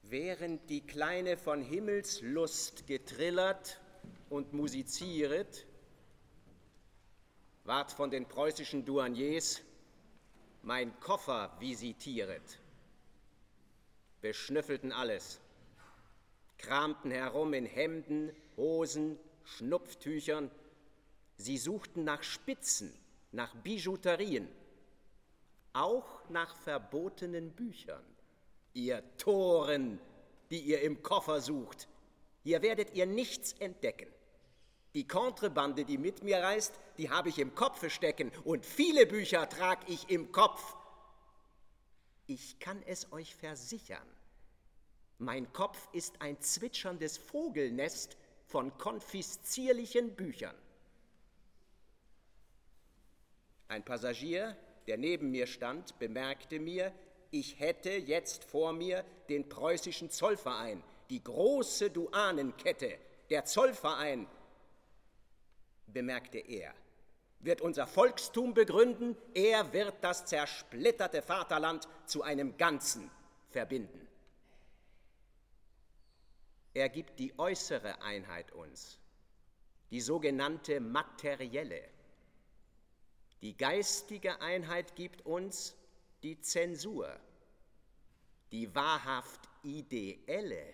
Während die Kleine von Himmelslust getrillert und musizieret, ward von den preußischen Douaniers mein Koffer visitieret, beschnüffelten alles, kramten herum in Hemden, Hosen, Schnupftüchern, sie suchten nach Spitzen, nach Bijouterien, auch nach verbotenen Büchern. Ihr Toren, die ihr im Koffer sucht, hier werdet ihr nichts entdecken. Die Kontrebande, die mit mir reist, die habe ich im Kopfe stecken und viele Bücher trag ich im Kopf. Ich kann es euch versichern, mein Kopf ist ein zwitscherndes Vogelnest von konfiszierlichen Büchern. Ein Passagier, der neben mir stand, bemerkte mir, ich hätte jetzt vor mir den preußischen Zollverein, die große Duanenkette, der Zollverein, bemerkte er, wird unser Volkstum begründen, er wird das zersplitterte Vaterland zu einem Ganzen verbinden. Er gibt die äußere Einheit uns, die sogenannte materielle. Die geistige Einheit gibt uns die Zensur, die wahrhaft ideelle.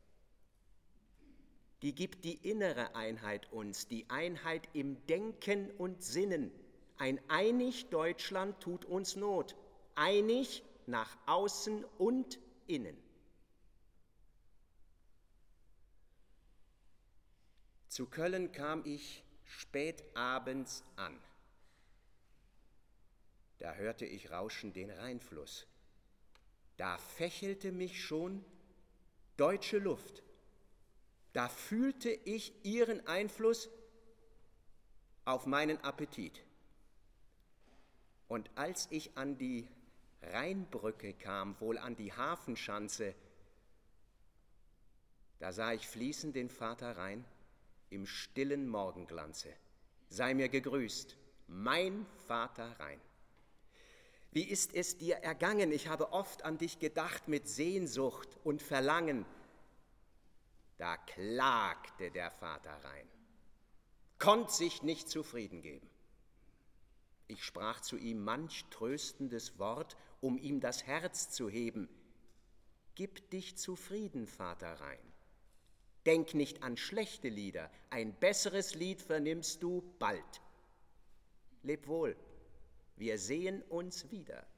Die gibt die innere Einheit uns, die Einheit im Denken und Sinnen. Ein einig Deutschland tut uns Not, einig nach außen und innen. Zu Köln kam ich spät abends an. Da hörte ich rauschen den Rheinfluss. Da fächelte mich schon deutsche Luft. Da fühlte ich ihren Einfluss auf meinen Appetit. Und als ich an die Rheinbrücke kam, wohl an die Hafenschanze, da sah ich fließen den Vater Rhein im stillen Morgenglanze. Sei mir gegrüßt, mein Vater Rhein. Wie ist es dir ergangen? Ich habe oft an dich gedacht mit Sehnsucht und Verlangen. Da klagte der Vater Rhein, konnt sich nicht zufrieden geben. Ich sprach zu ihm manch tröstendes Wort, um ihm das Herz zu heben. Gib dich zufrieden, Vater Rhein. Denk nicht an schlechte Lieder, ein besseres Lied vernimmst du bald. Leb wohl, wir sehen uns wieder.